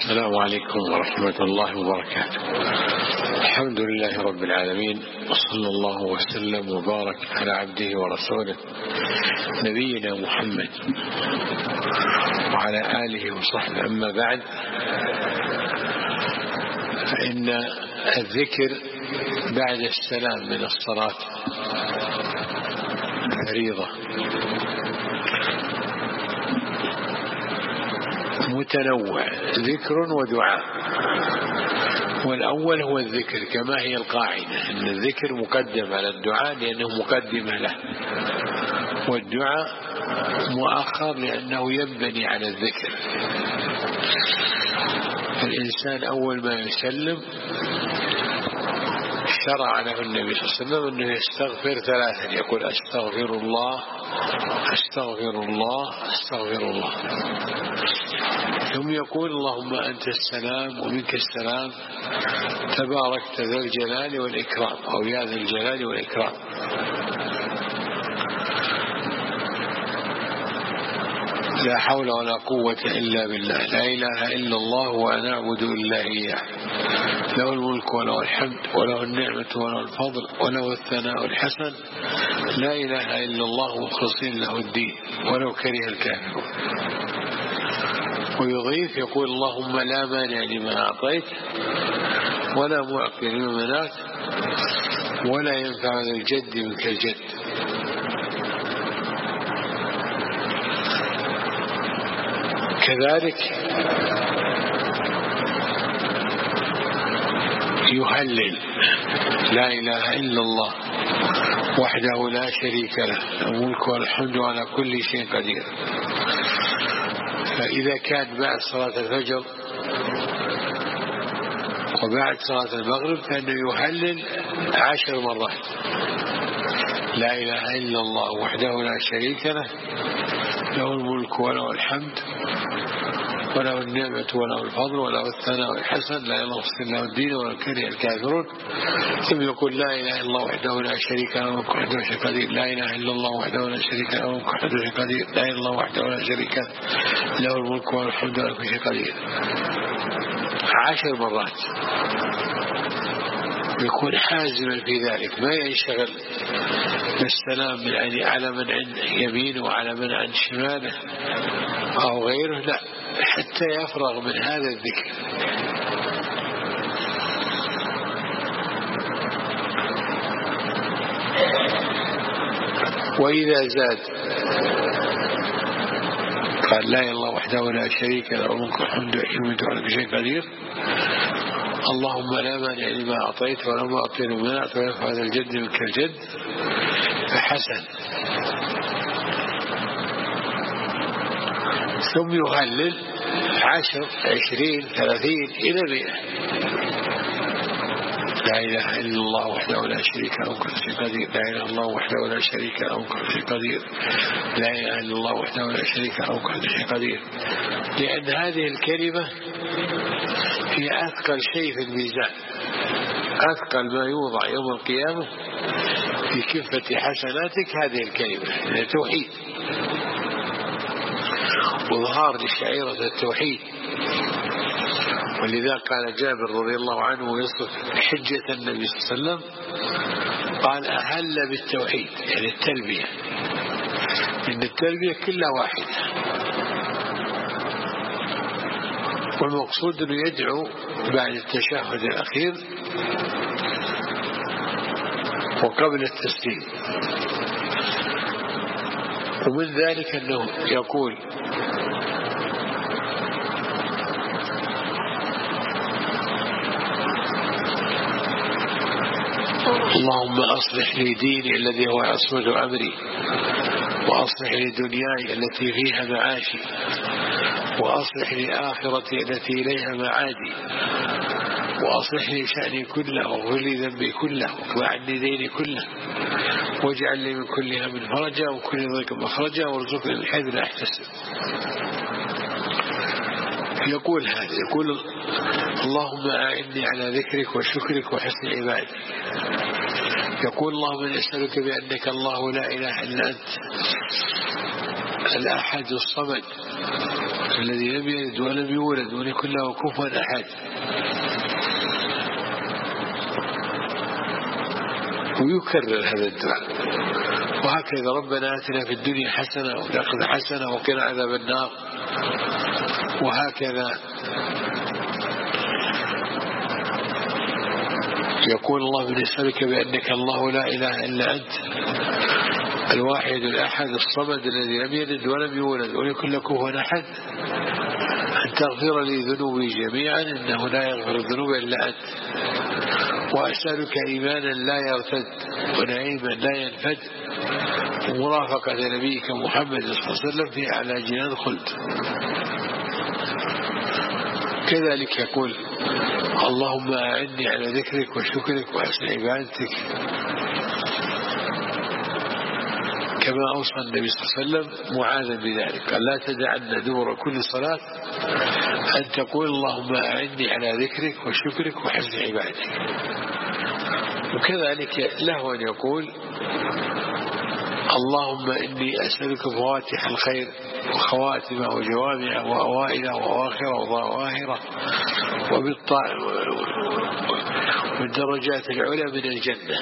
السلام عليكم ورحمة الله وبركاته. الحمد لله رب العالمين، وصلى الله وسلم وبارك على عبده ورسوله نبينا محمد وعلى آله وصحبه. أما بعد، فإن الذكر بعد السلام من الصلاة فريضة متنوع، ذكر ودعاء. والأول هو الذكر كما هي القاعدة، أن الذكر مقدم على الدعاء لأنه مقدمة له، والدعاء مؤخر لأنه ينبني على الذكر. الإنسان أول ما يسلم شرع له النبي صلى الله عليه وسلم أنه يستغفر ثلاثا، يقول أستغفر الله أستغفر الله أستغفر الله، ثم يقول اللهم أنت السلام ومنك السلام تباركت ذا الجلال والإكرام، أو يا ذا الجلال والإكرام. لا حول ولا قوة إلا بالله، لا إله إلا الله ولا نعبد إلا إياه، له الملك وله الحمد وله النعمة وله الفضل وله الثناء الحسن، لا إله إلا الله مخلصين له الدين ولو كره الكافرون. ويضيف يقول اللهم لا مانع لما أعطيت ولا معطي لما منعت ولا ينفع ذا الجد منك الجد. كذلك يهلل لا إله إلا الله وحده لا شريك له، الملك والحمد على كل شيء قدير. فإذا كان بعد صلاة الفجر وبعد صلاة المغرب فإنه يهلل 10 مرات، لا إله إلا الله وحده لا شريك له، له الملك وله الحمد وله النعمة وله الفضل وله الثناء الحسن، لا ينقص له الدين ولا كره الكافرون. ثم يقول لا إله إلا الله وحده لا شريك له الملك وحده لا شريك قدير، لا إله إلا الله وحده لا شريك له الملك وحده لا شريك قدير، لا إله إلا الله وحده لا شريك له الملك وله الحمد وله كل شيء قدير. 10 مرات، يكون حازما في ذلك، ما ينشغل بالسلام يعني على من عند يمينه وعلى من عند شماله أو غيره، لا، حتى يفرغ من هذا الذكر. وإذا زاد قال لا إله إلا الله وحده لا شريك له الملك والحمد على كل شيء قدير، اللهم لا مانع لما أعطيت ولا معطي لما منعت ولا ينفع ذا الجد منك الجد، فحسن. ثم يهلل 10 20 30 إلى 100، لا إله إلا الله وحده لا شريك له كل شيء قدير، لا إله إلا الله وحده لا شريك له كل شيء قدير، لا إله إلا الله وحده لا شريك له كل شيء قدير. لأن هذه الكلمة هي أثقل شيء في الميزان، أثقل ما يوضع يوم القيامة في كفة حسناتك هذه الكلمة، هي توحيد وظهار لشعيرة التوحيد. ولذا قال جابر رضي الله عنه يصف حجة النبي صلى الله عليه وسلم، قال أهل بالتوحيد، يعني التلبية، إن التلبية كلها واحدة، والمقصود أنه يدعو بعد التشهد الأخير وقبل التسليم. ومن ذلك أنه يقول اللهم أصلح لي ديني الذي هو عصمة أمري، وأصلح لي دنياي التي فيها معاشي، وأصلح لي آخرتي التي إليها معادي، وأصلح لي شأني كله واغفر لي ذنبي كله واكف عني ديني كله، واجعل لي من كل هم فرجا وكل ضيق مخرجا وارزقني من حيث لا أحتسب. يقول هذا، يقول اللهم أعني على ذكرك وشكرك وحسن عبادتك. يقول اللهم نسألك بأنك الله لا إله إلا أنت الأحد الصمد الذي لم يلد ولم يولد ولم يكن له كفوا أحد، ويكرر هذا الدعاء. وهكذا ربنا آتنا في الدنيا حسنة وفي الآخرة حسنة وقنا عذاب النار. وهكذا يقول الله نسألك بأنك الله لا إله إلا أنت الواحد الأحد الصمد الذي لم يلد ولم يولد ولم يكن له كفوا أحد أن تغفر لي ذنوبي جميعا إنه لا يغفر الذنوب إلا أنت. وأسألك إيمانا لا يرتد ونعيما لا ينفد ومرافقة نبيك محمد صلى الله عليه وسلم في أعلى جنان الخلد. كذلك يقول اللهم أعني على ذكرك وشكرك وحسن عبادتك، كما أوصى النبي صلى الله عليه وسلم معاذا بذلك، قال لا تدعن دبر كل صلاة أن تقول اللهم أعني على ذكرك وشكرك وحسن عبادتك. وكذلك له أن يقول اللهم إني أسألك فواتح الخير وخواتمه وجوامعه وأوائله وأواخره وظواهره والدرجات العلى من الجنة.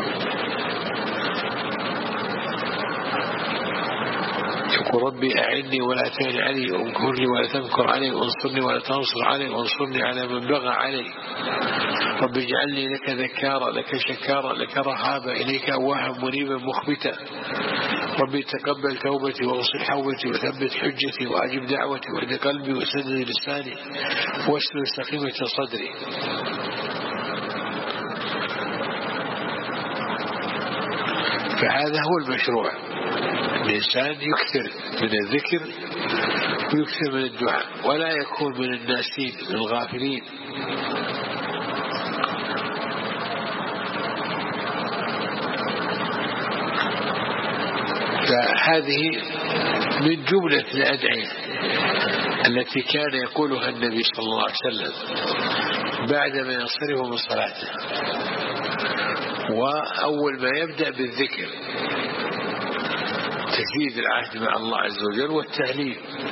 يقول ربي أعني ولا تعن علي وانكر لي ولا تنكر علي وانصرني ولا تنصر علي وانصرني على من بغى علي. رب اجعلني لك ذكارا لك شكارا لك رهابا إليك أواها منيبا مخبتا. ربي تقبل توبتي واغسل حوبتي وثبت حجتي وأجب دعوتي واهد قلبي وسدد لساني واسلل سقيمة صدري. فهذا هو المشروع، الإنسان يكثر من الذكر ويكثر من الدعاء ولا يكون من الناسين من الغافلين. فهذه من جملة الأدعية التي كان يقولها النبي صلى الله عليه وسلم بعدما ينصرف من صلاته، وأول ما يبدأ بالذكر تجديد العهد مع الله عز وجل والتهليل.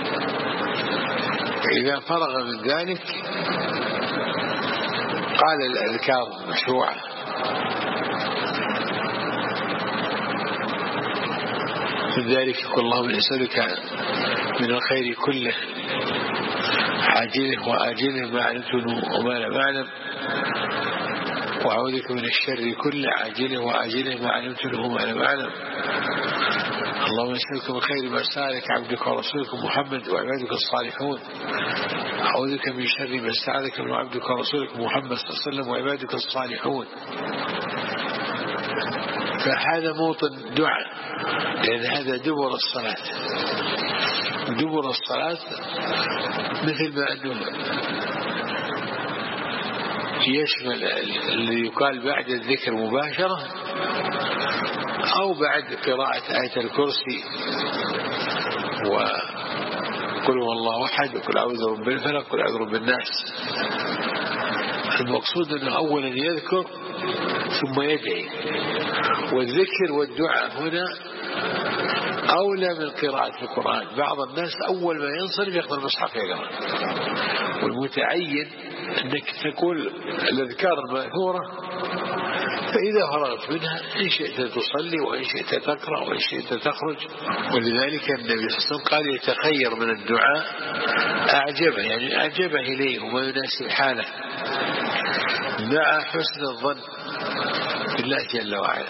فإذا فرغ من ذلك قال الأذكار مشروعة. من ذلك يقول اللهم نسألك من الخير كله عاجله وآجله ما علمته وما لم أعلم، وأعوذ بك من الشر كله عاجله وآجله ما علمته وما لم أعلم. اللهم نسألك من خير ما سألك عبدك ورسولك محمد وعبادك الصالحون، أعوذ بك من شر ما استعاذك من عبدك ورسولك محمد صلى الله عليه وسلم وعبادك الصالحون. فهذا موطن دعاء، لأن هذا دبر الصلاة. دبر الصلاة مثل ما أنه يشمل اللي يقال بعد الذكر مباشرة أو بعد قراءة آية الكرسي وقل هو الله أحد وقل أعوذ برب الفلق وقل أعوذ برب الناس. المقصود أنه أولا يذكر ثم يدعي، والذكر والدعاء هنا أولى من قراءة القرآن. بعض الناس أول ما ينصرف يأخذ المصحف يقرأ، والمتعين أنك تقول الأذكار المأثورة، فإذا فرغت منها إن شئت تصلي وإن شئت تقرأ وإن شئت تخرج. ولذلك النبي صلى الله عليه وسلم قال يتخير من الدعاء أعجبه، يعني أعجبه إليه وما يناسب حاله مع حسن الظن بالله جل وعلا.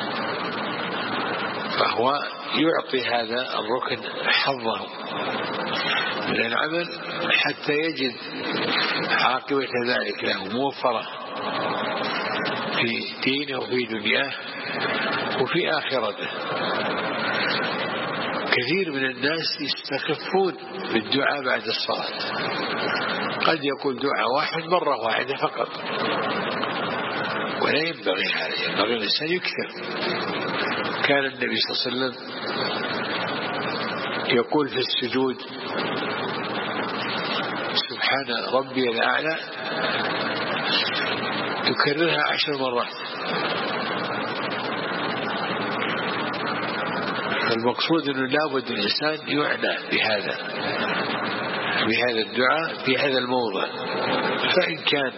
فهو يعطي هذا الركن حظه من العمل حتى يجد عاقبة ذلك له موفرة في دينه وفي دنياه وفي آخرته. كثير من الناس يستخفون بالدعاء بعد الصلاة، قد يقول دعاء واحد مرة واحدة فقط، ولا ينبغي هذا، ينبغي الإنسان يكثر. كان النبي صلى الله عليه وسلم يقول في السجود سبحان ربي الأعلى يكررها 10 مرات. والمقصود أنه لابد الإنسان يعنى بهذا الدعاء في هذا الموضع. فإن كان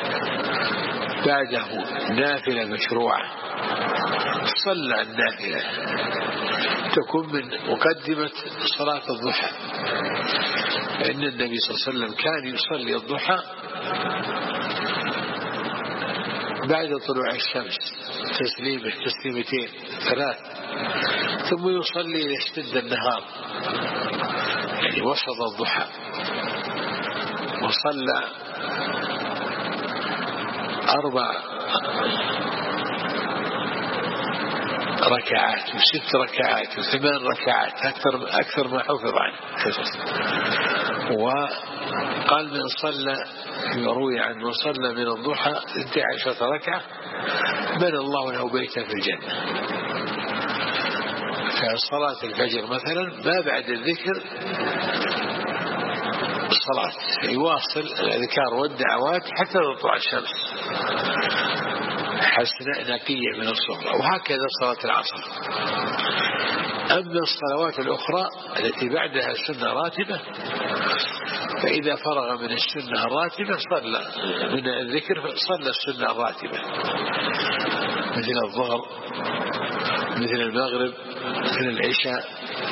بعده نافلة مشروعة صلى النافلة تكون من مقدمة صلاة الضحى، فإن النبي صلى الله عليه وسلم كان يصلي الضحى بعد طلوع الشمس تسليمتين 3، ثم يصلي ليشتد النهار، يعني وسط الضحى، وصلى 4 ركعات و6 ركعات و8 ركعات، أكثر ما حفظ عنه. وقال من صلى، يروي عن من صلى من الضحى 12 ركعة بنى الله له بيتا في الجنة. فصلاة الفجر مثلا ما بعد الذكر صلاة، يواصل الأذكار والدعوات حتى تطلع الشمس حسناء نقية من الصغرى، وهكذا صلاة العصر. أما الصلوات الأخرى التي بعدها سنة راتبة، فإذا فرغ من السنة الراتبة صلى من الذكر، صلى السنة الراتبة مثل الظهر، مثل المغرب، مثل العشاء.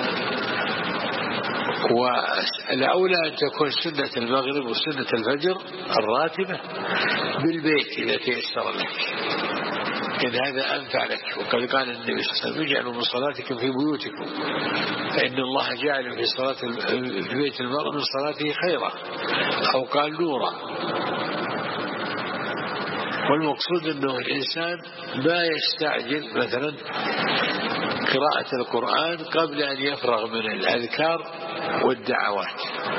والأولى أن تكون سنة المغرب وسنة الفجر الراتبة بالبيت إذا تيسر لك، إن هذا أنفع لك. وقد قال النبي صلى الله عليه وسلم اجعلوا من صلاتكم في بيوتكم فإن الله جعل في بيت المرء من صلاته خيرا، أو قال نورا. والمقصود أنه الإنسان ما يستعجل مثلا قراءة القرآن قبل أن يفرغ من الأذكار والدعوات،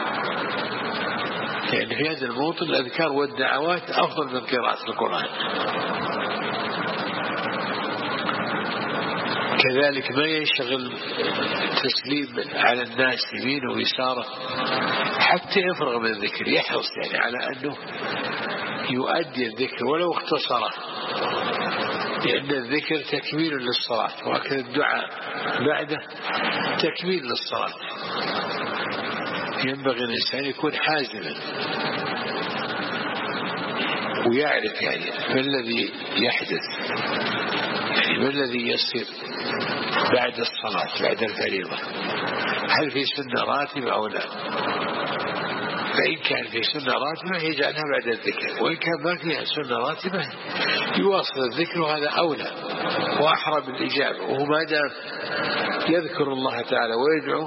يعني في هذا الموطن الأذكار والدعوات أفضل من قراءة القرآن. كذلك ما ينشغل تسليم على الناس يمينه ويساره حتى يفرغ من الذكر، يحرص يعني على أنه يؤدي الذكر ولو اختصره، لأن الذكر تكميل للصلاة، وهكذا الدعاء بعده تكميل للصلاة. ينبغي الإنسان يكون حازما ويعرف يعني ما الذي يحدث، يعني ما الذي يصير بعد الصلاة بعد الفريضة، هل في سنة راتبة أو لا. فإن كان في سنة راتبة يجعلها بعد الذكر، وإن كان ما فيها سنة راتبة يواصل الذكر، وهذا أولى وأحرى بالإجابة. وهو ما دام يذكر الله تعالى ويدعو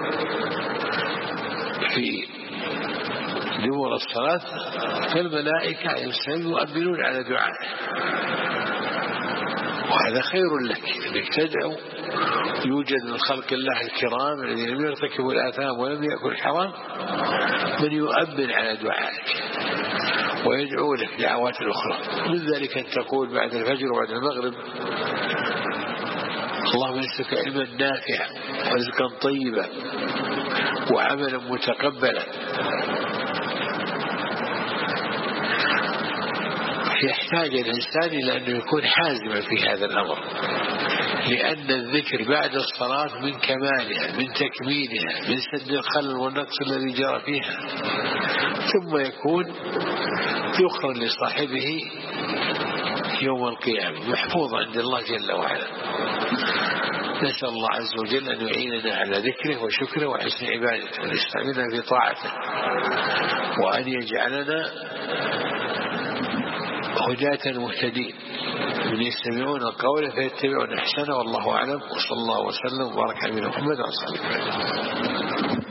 في دبر الصلاة فالملائكة يؤمنون على دعائه، وهذا خير لك انك تدعو. يوجد من خلق الله الكرام الذين لم يرتكبوا الآثام ولم يأكلوا الحرام من يؤمن على دعائك ويدعو لك دعوات أخرى. من ذلك أن تقول بعد الفجر وبعد المغرب اللهم نسألك علما نافعا ورزقا طيبا وعملا متقبلا. يحتاج الإنسان إلى أنه يكون حازما في هذا الأمر، لأن الذكر بعد الصلاة من كمالها، من تكميلها، من سد الخلل والنقص الذي جرى فيها، ثم يكون ذخرا لصاحبه يوم القيامة محفوظ عند الله جل وعلا. نسأل الله عز وجل أن يعيننا على ذكره وشكره وحسن عبادته، وأن يستعملنا في طاعته، وأن يجعلنا هداة مهتدين من يستمعون القول فيتبعون أحسنه. والله أعلم، وصلى الله وسلم وبارك على محمد وعلى آله وصحبه.